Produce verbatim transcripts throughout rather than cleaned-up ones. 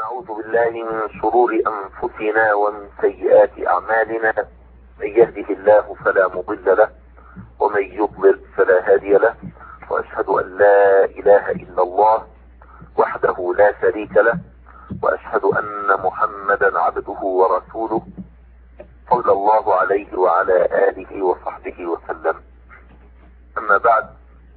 ونعوذ بالله من شرور أنفسنا ومن سيئات أعمالنا. من يهده الله فلا مضل له ومن يضلل فلا هادي له، وأشهد أن لا إله إلا الله وحده لا شريك له، وأشهد أن محمدا عبده ورسوله صلى الله عليه وعلى آله وصحبه وسلم. أما بعد،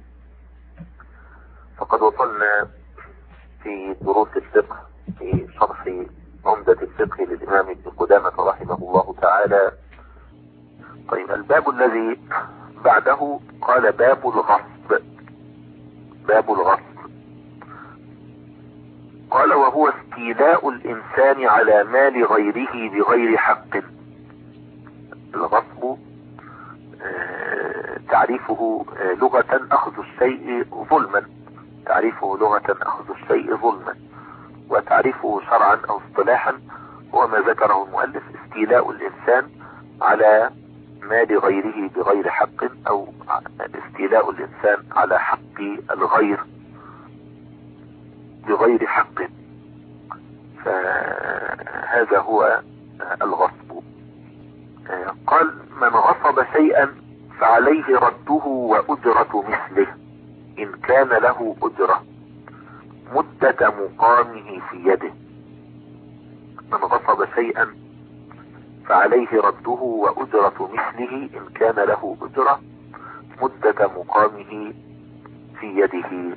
فقد وصلنا في دروس الفقه في شرح عمدة الفقه للإمام ابن قدامة رحمه الله تعالى. طيب، الباب الذي بعده قال باب الغصب. باب الغصب قال: وهو استيلاء الإنسان على مال غيره بغير حق. الغصب تعريفه لغة أخذ الشيء ظلما، تعريفه لغة أخذ الشيء ظلما، وتعريفه شرعا أو اصطلاحا هو ما ذكره المؤلف: استيلاء الإنسان على مال غيره بغير حق، أو استيلاء الإنسان على حق الغير بغير حق. فهذا هو الغصب. قال: من غصب شيئا فعليه رده وأجرة مثله إن كان له أجرة مدة مقامه في يده. من غصب شيئا فعليه رده وأجرة مثله إن كان له أجرة مدة مقامه في يده.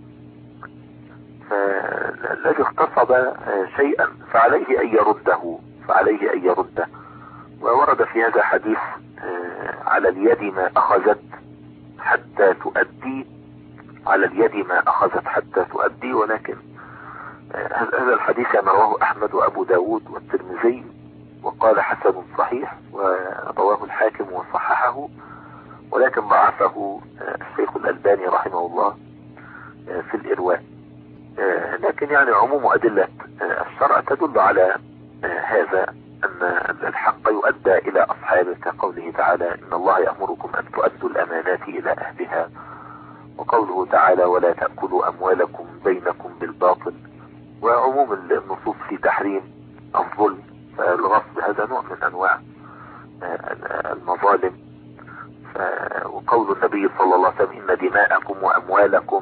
فالذي اغتصب شيئا فعليه أن يرده، فعليه أن يرده. وورد في هذا حديث: على اليد ما أخذت حتى تؤدي، على اليد ما أخذت حتى تؤدي. ولكن هذا الحديث رواه أحمد وأبو داود والترمذي وقال حسن صحيح، ورواه الحاكم وصححه، ولكن ضعفه الشيخ الألباني رحمه الله في الإرواء. لكن يعني عموم أدلة الشرع تدل على هذا، أن الحق يؤدى إلى أصحابه، كقوله تعالى: إن الله يأمركم أن تؤدوا الأمانات إلى أهلها، وقوله تعالى: ولا تأكلوا أموالكم بينكم بالباطل، وعموم النصوص في تحريم الظلم. فالغصب هذا نوع من أنواع المظالم. وقول النبي صلى الله عليه وسلم: إن دماءكم وأموالكم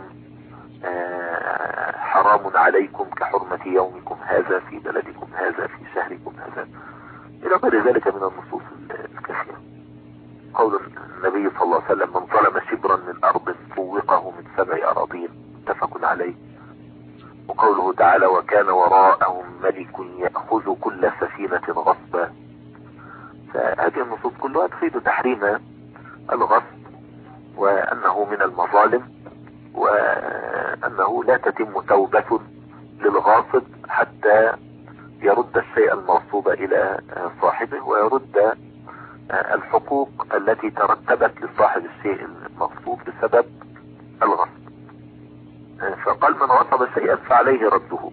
حرام عليكم كحرمة يومكم هذا في بلدكم هذا في شهركم هذا، إلى غير ذلك من النصوص الكثيرة. قول النبي صلى الله عليه وسلم: من ظلم شبرا من أرض فوقه من سبع أراضين، متفق عليه. وقوله تعالى: وكان وراءهم ملك يأخذ كل سفينة غصبا. فهذه النصوص كلها تفيد تحريم الغصب، وأنه من المظالم، وأنه لا تتم توبة للغاصب حتى يرد الشيء المغصوب إلى صاحبه، ويرد الحقوق التي ترتبت لصاحب الشيء المغصوب بسبب الغصب. فقال: من غصب شيئا فعليه رده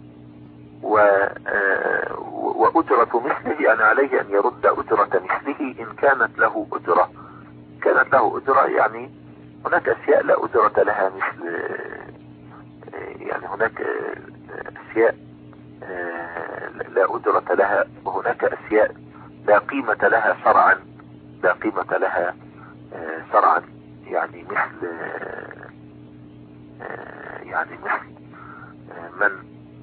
وأجرة مثله، يعني عليه أن يرد أجرة مثله إن كانت له أجرة. كانت له أجرة يعني هناك أشياء لا أجرة لها، مثل يعني هناك أشياء لا أجرة لها، وهناك أشياء لا قيمة لها شرعا، لا قيمة لها شرعا. يعني مثل يعني مثل من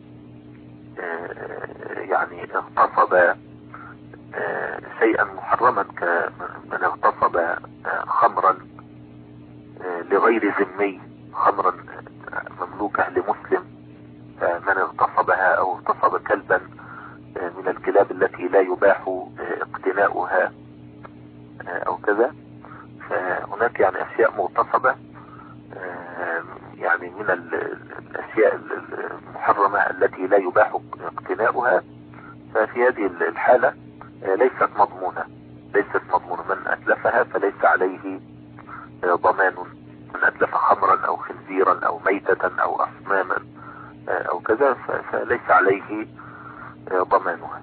يعني اغتصب شيئا محرما، كمن اغتصب خمرا لغير ذمي، خمرا مملوكة لمسلم، فمن اغتصبها، او اغتصب كلبا من الكلاب التي لا يباح اقتناؤها او كذا. فهناك يعني اشياء مغتصبة، يعني من الاشياء المحرمة التي لا يباح اقتناؤها. ففي هذه الحالة ليست مضمونة، ليست مضمونة. من اتلفها فليس عليه ضمان. من اتلف خمرا او خنزيرا او ميتة او اصناما او كذا فليس عليه ضمانها.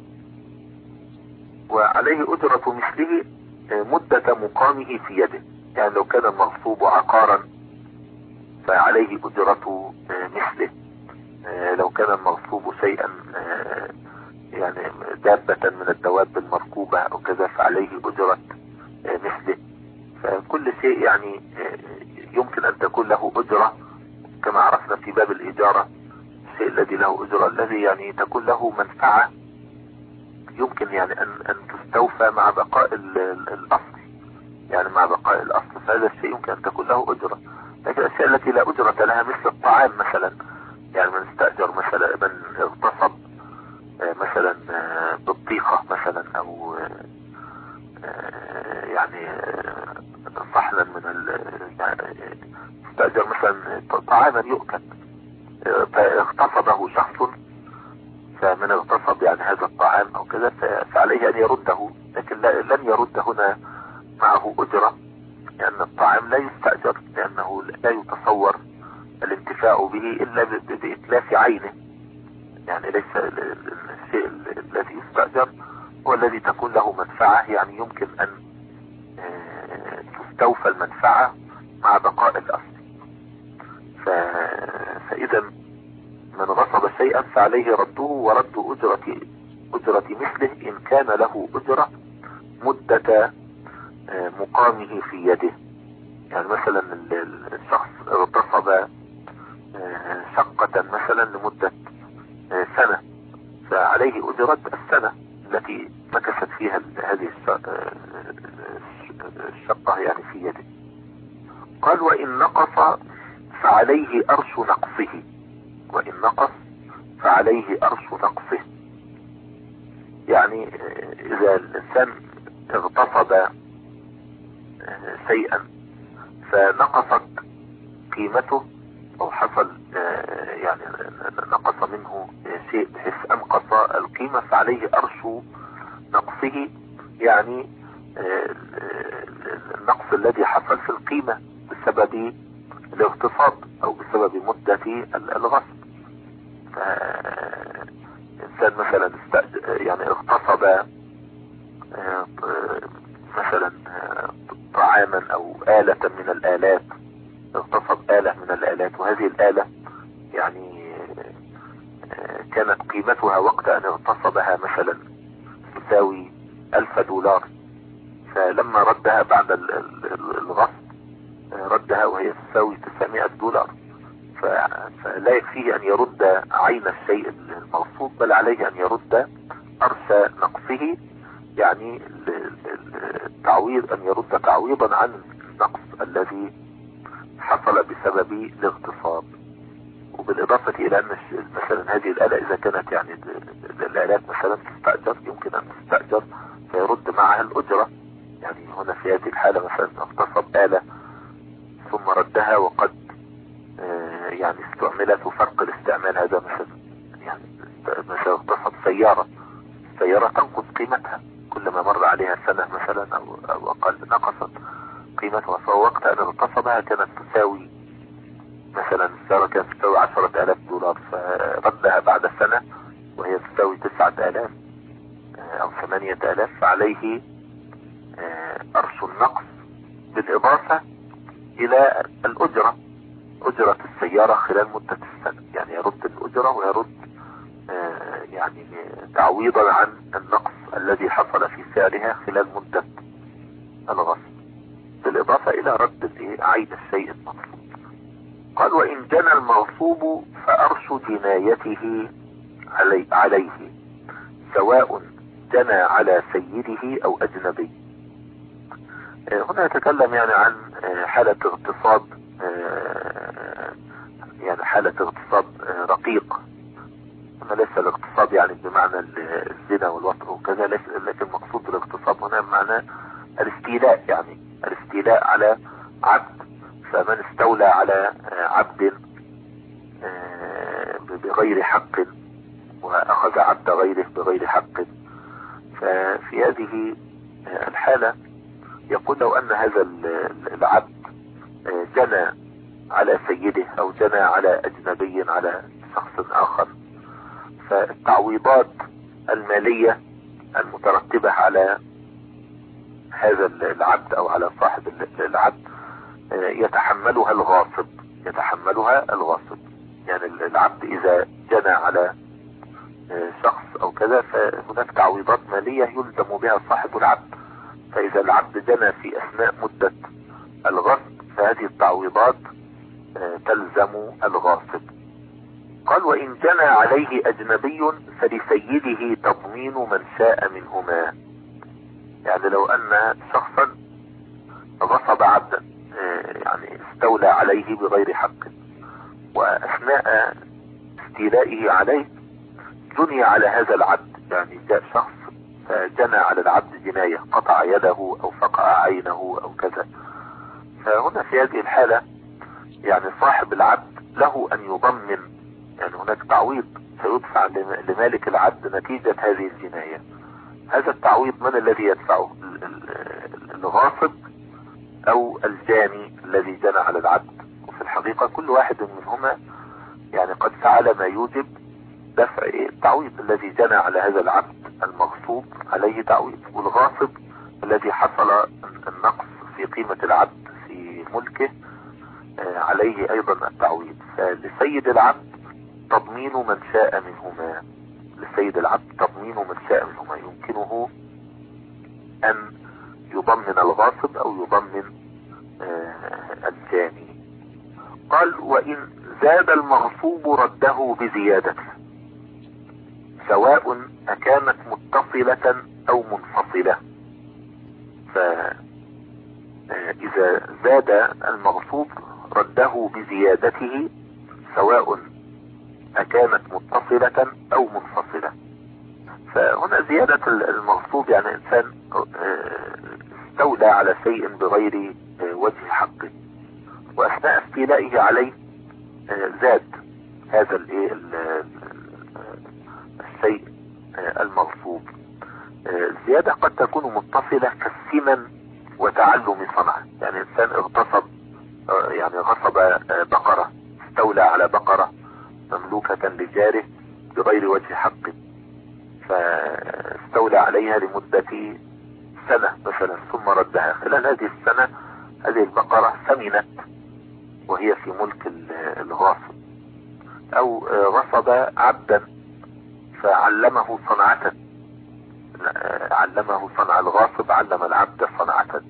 وعليه أجرة مثله مدة مقامه في يده. يعني لو كان المغصوب عقارا فعليه أجرة مثله، لو كان المغصوب شيئا يعني دابة من الدواب المركوبة او كذا فعليه اجرة مثله. فكل شيء يعني يمكن ان تكون له اجرة، كما عرفنا في باب الاجارة الشيء الذي له اجرة الذي يعني تكون له منفعة يمكن يعني ان ان تستوفى مع بقاء الاصل، يعني مع بقاء الاصل، فهذا الشيء يمكن ان تكون له اجرة. لكن الاشياء التي لا اجرة لها مثل الطعام مثلا، يعني من استأجر مثلا، من اغتصب مثلا بطيخة مثلا او يعني صحنا من استأجر مثلا طعاما يؤكل فاغتصبه شخص، فمن اغتصب يعني هذا الطعام او كذا فعليه ان يرده، لكن لن يرد هنا معه اجرة، لان الطعام لا يستأجر، لانه لا يتصور الانتفاع به الا باتلاف عينه. يعني ليس الشيء الذي يستأجر هو الذي تكون له منفعة، يعني يمكن ان تستوفى المنفعة مع بقاء الاصل. فاذا من غصب شيئا فعليه رده ورد اجرة اجرة مثله ان كان له اجرة مدة مقامه في يده. يعني مثلا الشخص اغتصب شقة مثلا لمدة سنة فعليه اجرة السنة التي مكثت فيها هذه الشقة يعني في يده. قال وان نقص فعليه ارش نقصه، وان نقص فعليه ارش نقصه. يعني اذا الانسان اغتصب شيئا فنقصت قيمته او حصل يعني نقص منه شيء بحيث انقص القيمة فعليه ارش نقصه، يعني النقص الذي حصل في القيمة بسبب الاغتصاب او بسبب مدة الغصب. فإنسان مثلا يعني اغتصب مثلا طعاما او آلة من الآلات، اغتصب آلة من الآلات، وهذه الآلة يعني كانت قيمتها وقت ان اغتصبها مثلا تساوي الف دولار، فلما ردها بعد الغصب ردها وهي تساوي تسعمائة دولار، فلا يكفيه ان يرد عين الشيء المغصوب، بل عليه ان يرد ارث نقصه، يعني التعويض، ان يرد تعويضا عن النقص الذي حصل بسبب الاغتصاب. وبالاضافة الى ان مثلا هذه الآلة اذا كانت يعني الآلات مثلا تستأجر يمكن ان تستأجر فيرد معها الاجرة. يعني هنا في هذه الحالة مثلا اغتصب آلة ثم ردها وقد يعني استعملت وفرق الاستعمال هذا مثلا، يعني مثلا اغتصب سيارة، السيارة تنقص قيمتها كلما مر عليها سنة مثلا او, أو اقل نقصت قيمتها، فوقت ان اغتصبها كانت تساوي مثلا السيارة كانت تساوي عشرة الاف دولار، فردها بعد سنة وهي تساوي تسعة الاف او ثمانية الاف، فعليه ارش النقص بالاضافة الى الاجرة، اجرة السيارة خلال مدة السنة، يعني يرد الاجرة ويرد آه يعني تعويضا عن النقص الذي حصل في سعرها خلال مدة الغصب، بالاضافة الى رد عين الشيء المغصوب. قال وان جنى المغصوب فارش جنايته علي عليه سواء جنى على سيده او اجنبي. آه هنا يتكلم يعني عن آه حالة اغتصاب، آه يعني حالة اغتصاب آه رقيق. هنا ليس الاغتصاب يعني بمعنى الزنا والوطء وكذا، لكن المقصود بالاغتصاب هنا بمعنى الاستيلاء، يعني الاستيلاء على عبد، فمن استولى على عبد بغير حق واخذ عبد غيره بغير حق، ففي هذه الحالة يقول لو ان هذا العبد جنى على سيده او جنى على اجنبي على شخص اخر، فالتعويضات المالية المترتبة على هذا العبد او على صاحب العبد يتحملها الغاصب، يتحملها الغاصب يعني العبد اذا جنى على شخص او كذا فهناك تعويضات مالية يلزم بها صاحب العبد. فاذا العبد جنى في اثناء مدة الغصب فهذه التعويضات تلزم الغاصب. قال وان جنى عليه اجنبي فلسيده تضمين من شاء منهما. يعني لو ان شخصا غصب عبدا يعني استولى عليه بغير حق، واثناء استيلائه عليه جني على هذا العبد، يعني جاء شخص فجنى على العبد جناية، قطع يده او فقع عينه او كذا، فهنا في هذه الحالة يعني صاحب العبد له ان يضمن، يعني هناك تعويض سيدفع لمالك العبد نتيجة هذه الجناية. هذا التعويض من الذي يدفعه؟ الغاصب او الجاني الذي جنى على العبد؟ وفي الحقيقة كل واحد منهما يعني قد فعل ما يوجب دفع التعويض. الذي جنى على هذا العبد المغصوب عليه تعويض، والغاصب الذي حصل النقص في قيمة العبد في ملكه عليه ايضا التعويض. فلسيد العبد تضمين من شاء منهما، لسيد العبد تضمين من شاء منهما، يمكنه ان يضمن الغاصب او يضمن الجاني. قال وان زاد المغصوب رده بزيادته سواء اكانت متصلة او منفصلة. فاذا زاد المغصوب رده بزيادته سواء اكانت متصلة او منفصلة. فهنا زيادة المغصوب يعني انسان استولى على شيء بغير وجه حقه، واثناء استيلائه عليه زاد هذا الشيء المغصوب. الزيادة قد تكون متصلة كالثمن وتعلم صنعه، يعني انسان اغتصب يعني غصب بقرة، استولى على بقرة مملوكة لجاره بغير وجه حقه، فاستولى عليها لمدة سنة مثلا ثم ردها. خلال هذه السنة هذه البقرة ثمنت وهي في ملك الغاصب. او غصب عبدا فعلمه صنعة، علمه صنع الغاصب، علم العبد صنعة.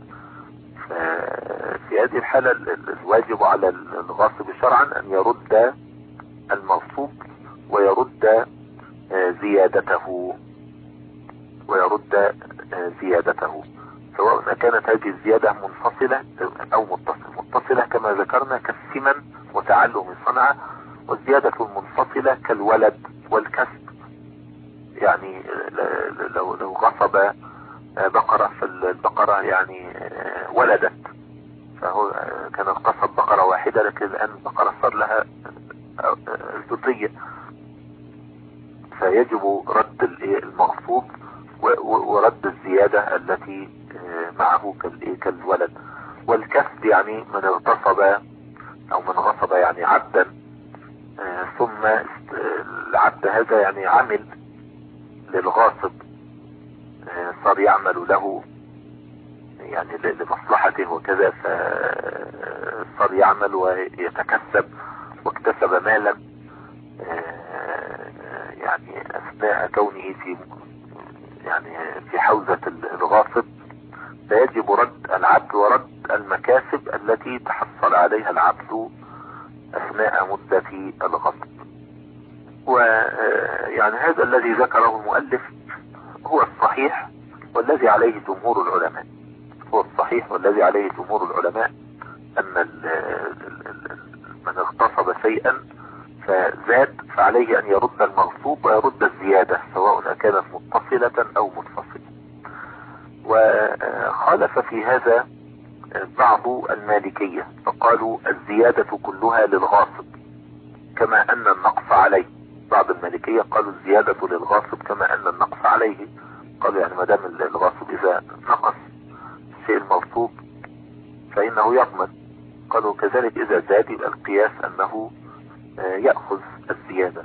في هذه الحالة الواجب على الغاصب شرعا ان يرد المغصوب ويرد زيادته ويرد زيادته سواء كانت هذه الزيادة منفصلة او متصلة. متصلة كما ذكرنا كالثمن وتعلم صنعة، والزيادة المنفصلة كالولد والكسب. يعني لو لو غصب بقرة فالبقرة يعني ولدت، فهو كان قصب بقرة واحدة لكن الآن البقرة صار لها ذرية، فيجب رد المغصوب ورد الزيادة التي معه كالولد. والكسب يعني من اغتصب او من غصب يعني عبدا ثم العبد هذا يعني عمل للغاصب، صار يعمل له يعني لمصلحته وكذا، فصار يعمل ويتكسب واكتسب مالا يعني اثناء كونه في يعني في حوزة الغاصب، فيجب رد العبد ورد المكاسب التي تحصل عليها العبد اثناء مدة الغصب. ويعني هذا الذي ذكره المؤلف هو الصحيح والذي عليه جمهور العلماء، هو الصحيح والذي عليه جمهور العلماء ان من اغتصب شيئا فزاد فعليه ان يرد المغصوب ويرد الزيادة سواء كانت متصلة او منفصلة. وخالف في هذا بعض المالكية فقالوا الزيادة كلها للغاصب كما ان النقص عليه. بعض المالكية قالوا الزيادة للغاصب كما ان النقص عليه، قالوا يعني ما دام الغاصب اذا نقص الشيء المغصوب فانه يضمن. قالوا كذلك اذا زاد يبقى القياس انه يأخذ الزيادة.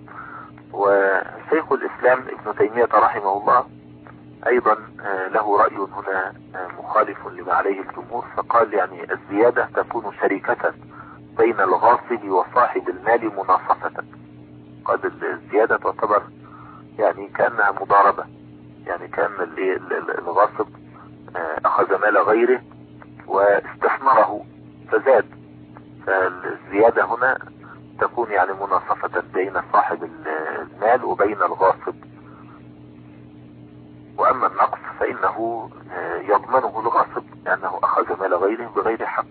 وشيخ الاسلام ابن تيمية رحمه الله ايضا له رأي هنا مخالف لما عليه الجمهور، فقال يعني الزيادة تكون شركة بين الغاصب وصاحب المال مناصفة. قد الزيادة تعتبر يعني كأنها مضاربة، يعني كان الغاصب اخذ مال غيره واستثمره فزاد، فالزيادة هنا تكون يعني مناصفة بين صاحب المال وبين الغاصب. واما النقص فانه يضمنه الغاصب لانه اخذ مال غيره بغير حق.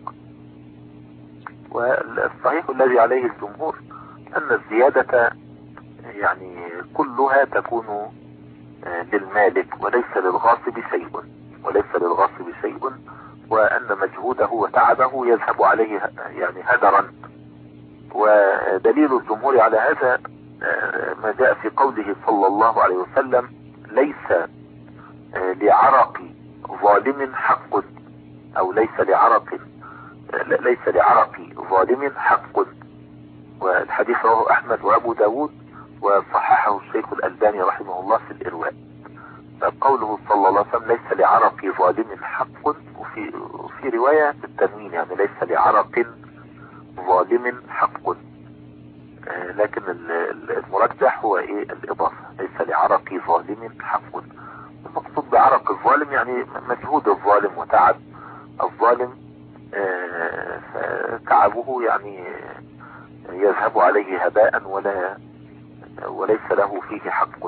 والصحيح الذي عليه الجمهور ان الزيادة يعني كلها تكون للمالك وليس للغاصب شيء وليس للغاصب شيء وان مجهوده وتعبه يذهب عليه يعني هدرا. ودليل الجمهور على هذا ما جاء في قوله صلى الله عليه وسلم: ليس لعرق ظالم حق، او ليس لعرق ليس لعرق ظالم حق. والحديث رواه احمد وابو داود وصححه الشيخ الألباني رحمه الله في الإرواء. فقوله صلى الله عليه وسلم ليس لعرق ظالم حق، وفي في رواية بالتنوين يعني ليس لعرق ظالم حق، آه لكن المرجح هو ايه الإضافة، ليس لعرق ظالم حق. المقصود بعرق الظالم يعني مجهود الظالم وتعب الظالم، آه فتعبه يعني يذهب عليه هباء ولا وليس له فيه حق.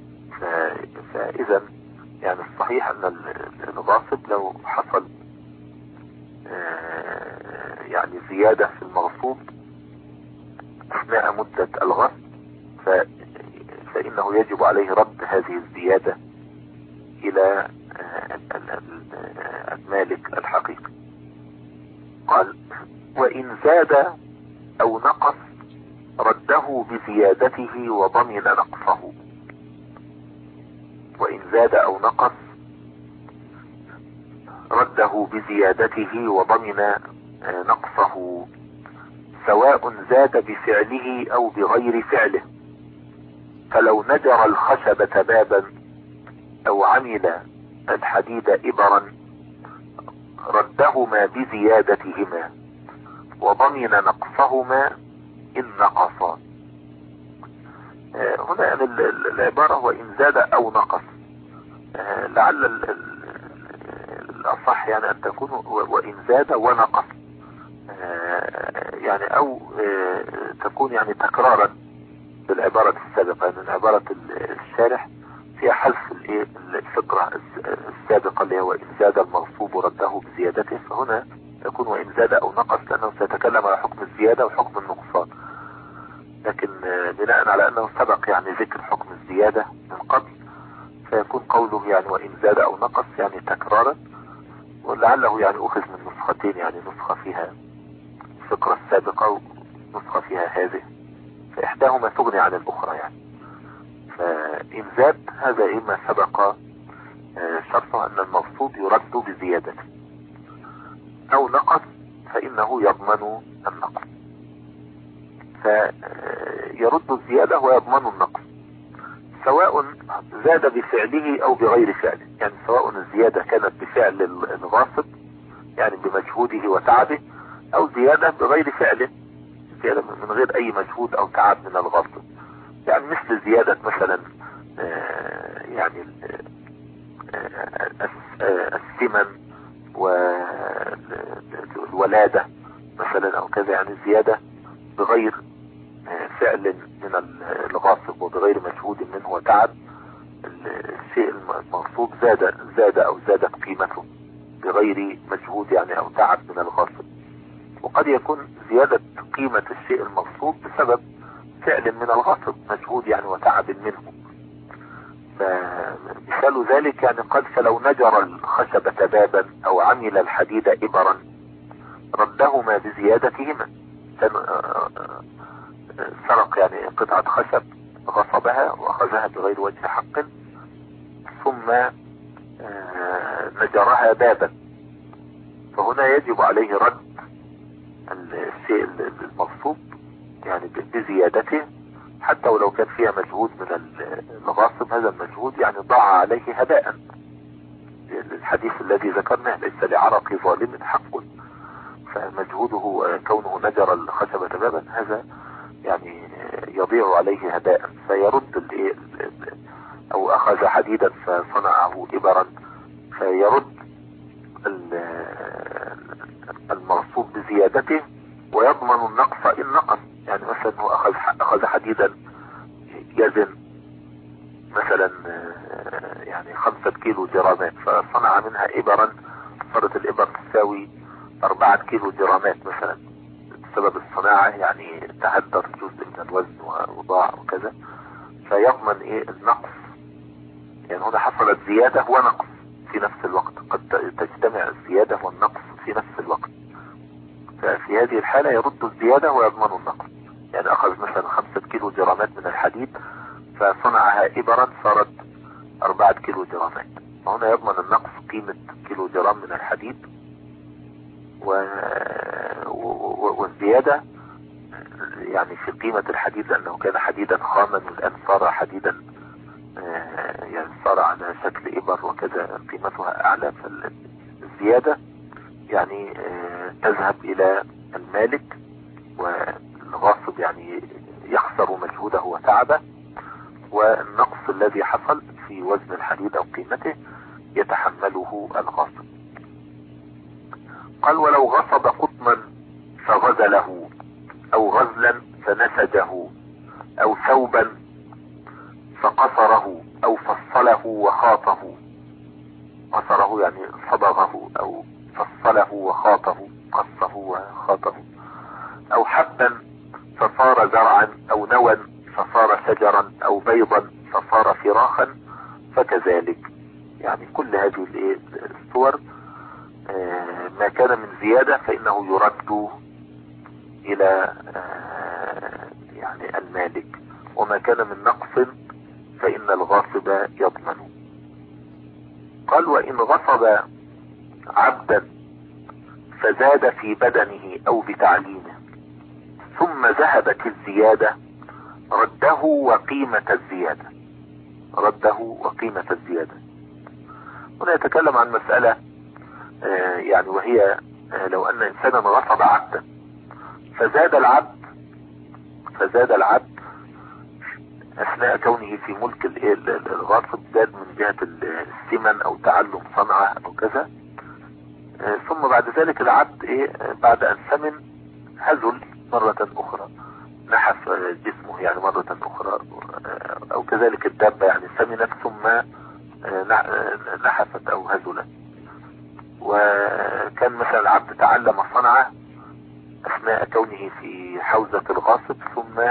فإذا يعني الصحيح ان الغاصب لو حصل يعني زيادة في المغصوب اثناء مدة الغصب فإنه يجب عليه رد هذه الزيادة الى المالك الحقيقي. قال: وإن زاد او نقص رده بزيادته وضمن نقصه. وإن زاد أو نقص رده بزيادته وضمن نقصه، سواء زاد بفعله أو بغير فعله. فلو نجر الخشبة بابا أو عمل الحديد إبرا ردهما بزيادتهما وضمن نقصهما إن نقصا. هنا يعني العبارة وإن زاد أو نقص، لعل الأصح يعني أن تكون وإن زاد ونقص، يعني أو تكون يعني تكرارا بالعبارة السابقة. يعني عبارة الشارح فيها حذف الفقرة السابقة اللي هو إن زاد المغصوب رده بزيادته، فهنا تكون وإن زاد أو نقص لأنه سيتكلم على حكم الزيادة وحكم النقصان. لكن بناء على أنه سبق يعني ذكر حكم الزيادة من قبل فيكون قوله يعني وإن زاد أو نقص يعني تكرارا، ولعله يعني أخذ من نسختين، يعني نسخة فيها الفقرة السابقة ونسخة فيها هذه، فإحداهما تغني عن الأخرى يعني. فإن زاد هذا إما سبق شرطه أن المغصوب يرد بزيادته، أو نقص فإنه يضمن النقص، فيرد الزيادة ويضمن النقص، سواء زاد بفعله أو بغير فعله. يعني سواء الزيادة كانت بفعل الغاصب يعني بمجهوده وتعبه، أو زيادة بغير فعله، زيادة من غير أي مجهود أو تعب من الغاصب. يعني مثل زيادة مثلا يعني الثمن والولادة مثلا أو كذا، يعني زيادة بغير فعل من الغاصب وبغير مجهود منه وتعب، الشيء المغصوب زاد زاد أو زادت قيمته بغير مجهود يعني أو تعب من الغاصب. وقد يكون زيادة قيمة الشيء المغصوب بسبب فعل من الغاصب، مجهود يعني وتعب منه. فمثال ذلك يعني قد فلو نجر الخشبة بابا أو عمل الحديد إبرا ردهما بزيادتهما. سرق يعني قطعة خشب غصبها وأخذها بغير وجه حق، ثم نجرها بابا، فهنا يجب عليه رد الشيء المغصوب يعني بزيادته، حتى ولو كان فيها مجهود من الغاصب. هذا المجهود يعني ضاع عليه هباء، الحديث الذي ذكرناه ليس لعرق ظالم حق. فمجهوده كونه نجر الخشبة بابا هذا يعني يضيع عليه هباء، فيرد الايه، او اخذ حديدا فصنعه ابرا فيرد المغصوب بزيادته ويضمن النقص ان نقص. يعني مثلا هو اخذ اخذ حديدا يزن مثلا يعني خمسة كيلو جرامات فصنع منها ابرا، صارت الابر تساوي اربعة كيلو جرامات مثلا بسبب الصناعة، يعني تهدر جزء من الوزن وضاع وكذا، فيضمن ايه النقص. يعني هنا حصلت زيادة ونقص في نفس الوقت، قد تجتمع الزيادة والنقص في نفس الوقت، ففي هذه الحالة يرد الزيادة ويضمن النقص. يعني اخذ مثلا خمسة كيلو جرامات من الحديد فصنعها ابرا صارت اربعة كيلو جرامات، فهنا يضمن النقص قيمة كيلو جرام من الحديد و... و... والزيادة يعني في قيمة الحديد لانه كان حديدا خاما والان صار حديدا يعني صار على شكل ابر وكذا قيمتها اعلى، فالزيادة يعني تذهب الى المالك والغاصب يعني يخسر مجهوده وتعبه، والنقص الذي حصل في وزن الحديد او قيمته يتحمله الغاصب. قال ولو غصب قطنا فغزله او غزلا فنسجه او ثوبا فقصره او فصله وخاطه، قصره يعني صبغه او فصله وخاطه، قصه وخاطه، او حبا فصار زرعا او نوى فصار شجرا او بيضا فصار فراخا فكذلك. يعني كل هذه الصور ما كان من زيادة فانه يرد الى يعني المالك، وما كان من نقص فان الغاصب يضمن. قال وان غصب عبدا فزاد في بدنه او بتعليمه ثم ذهبت الزيادة رده وقيمة الزيادة، رده وقيمة الزيادة. هنا يتكلم عن مسألة آه يعني وهي آه لو ان انسانا غصب عبدا فزاد العبد فزاد العبد اثناء كونه في ملك الغاصب، زاد من جهة الثمن او تعلم صنعة او كذا، آه ثم بعد ذلك العبد ايه بعد ان ثمن هزل مرة اخرى، نحف جسمه يعني مرة اخرى، او كذلك الدابة يعني ثمنت ثم نحفت او هزلت. وكان مثلا العبد تعلم صنعة اثناء كونه في حوزة الغاصب ثم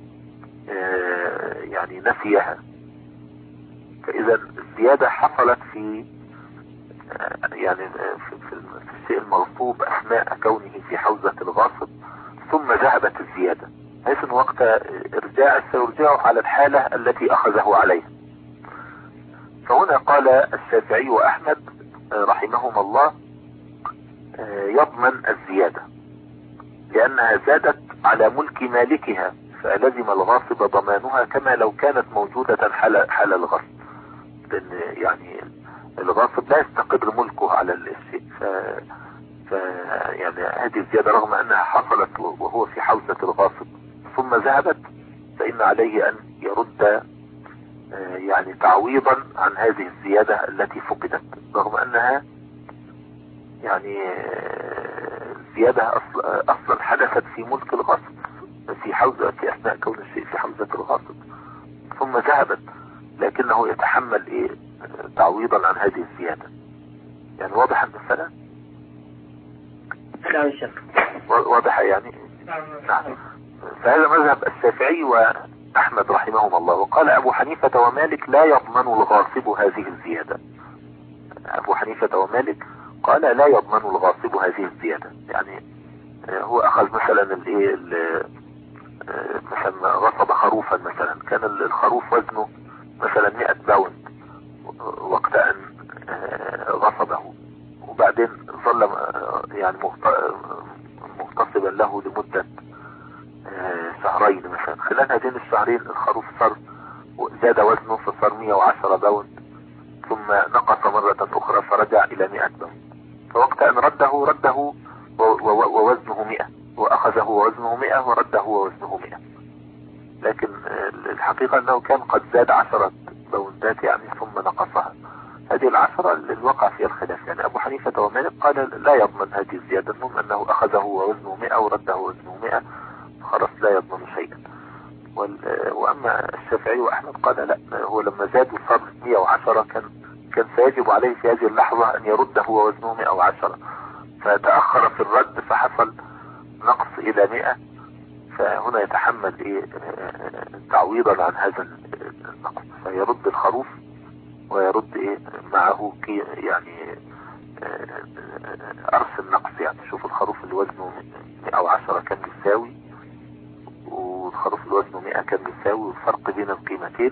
يعني نسيها، فاذا الزيادة حصلت في يعني في الشيء المغصوب اثناء كونه في حوزة الغاصب ثم ذهبت الزيادة، حيث ان وقت ارجاع سيرجعه على الحالة التي اخذه عليها. فهنا قال الشافعي واحمد رحمهما الله يضمن الزيادة لانها زادت على ملك مالكها، فلزم الغاصب ضمانها كما لو كانت موجودة حال, حال الغصب، لان يعني الغاصب لا يستقر ملكه على الشيء، ف... ف يعني هذه الزيادة رغم انها حصلت وهو في حوزة الغاصب ثم ذهبت فان عليه ان يرد يعني تعويضا عن هذه الزيادة التي فقدت، رغم انها يعني زيادة أصل اصلا حدثت في ملك الغاصب في حوزة في اثناء كون الشيء في حوزة الغاصب ثم ذهبت، لكنه يتحمل ايه تعويضا عن هذه الزيادة. يعني واضح المسألة؟ نعم شيخ واضح يعني. نعم. فهذا مذهب الشافعي واحمد رحمهما الله. وقال ابو حنيفة ومالك لا يضمن الغاصب هذه الزيادة. ابو حنيفة ومالك قال لا يضمن الغاصب هذه الزيادة، يعني هو اخذ مثلا الايه مثلا غصب خروفا مثلا، كان الخروف وزنه مثلا مئة باوند وقت ان غصبه، وبعدين ظل يعني مغتصبا له لمدة شهرين مثلا، خلال هذين الشهرين الخروف صار زاد وزنه فصار مئة وعشرة باوند ثم نقص مرة اخرى فرجع الى مئة باوند، فوقت ان رده رده ووزنه مئة، وأخذه ووزنه مئة ورده ووزنه مئة. لكن الحقيقة أنه كان قد زاد عشرة بوندات يعني ثم نقصها. هذه العشرة اللي وقع فيها الخلاف، يعني أبو حنيفة ومالك قال لا يضمن هذه الزيادة، المهم أنه أخذه ووزنه مئة ورده ووزنه مئة، خلاص لا يضمن شيئا. وأما الشافعي وأحمد قال لا، هو لما زادوا صار مئة وعشرة كان كان سيجب عليه في هذه اللحظة أن يرده ووزنه مئة وعشرة، فتأخر في الرد فحصل نقص إلى مئة، فهنا يتحمل إيه تعويضا عن هذا النقص، فيرد الخروف ويرد إيه معه كي يعني أرس النقص. يعني شوف الخروف اللي وزنه مئة وعشرة كم يساوي، والخروف اللي وزنه مئة كم يساوي، والفرق بين القيمتين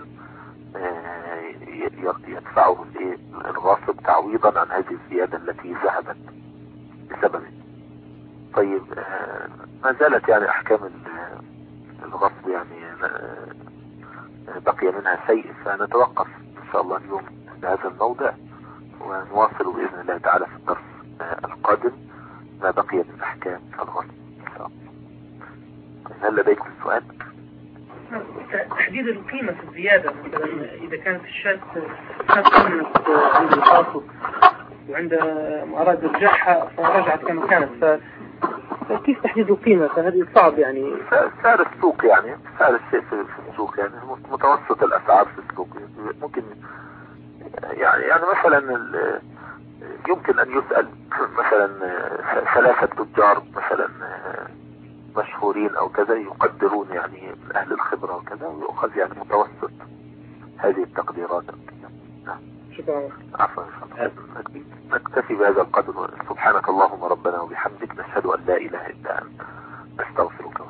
يدفعه الايه الغاصب تعويضا عن هذه الزيادة التي ذهبت بسببه. طيب ما زالت يعني احكام الغصب يعني بقي منها شيء، فنتوقف ان شاء الله اليوم بهذا الموضع، ونواصل باذن الله تعالى في الدرس القادم ما بقي من احكام الغصب ان شاء الله. هل لديكم سؤال؟ تحديد القيمة في الزيادة، مثلا إذا كانت الشاة قيمة عند القاصد وعند أراد رجعها فرجعت كما كانت، فكيف تحديد القيمة؟ فهذه صعب يعني. سعر السوق، يعني سعر الشيء في السوق، يعني متوسط الأسعار في السوق ممكن يعني يعني مثلا يمكن أن يسأل مثلا ثلاثة تجار مثلا مشهورين او كذا يقدرون يعني من اهل الخبرة وكذا، ويؤخذ يعني متوسط هذه التقديرات. نعم. شكرا. عفوا. نكتفي بهذا القدر. سبحانك اللهم ربنا وبحمدك، نشهد ان لا اله الا انت، نستغفرك.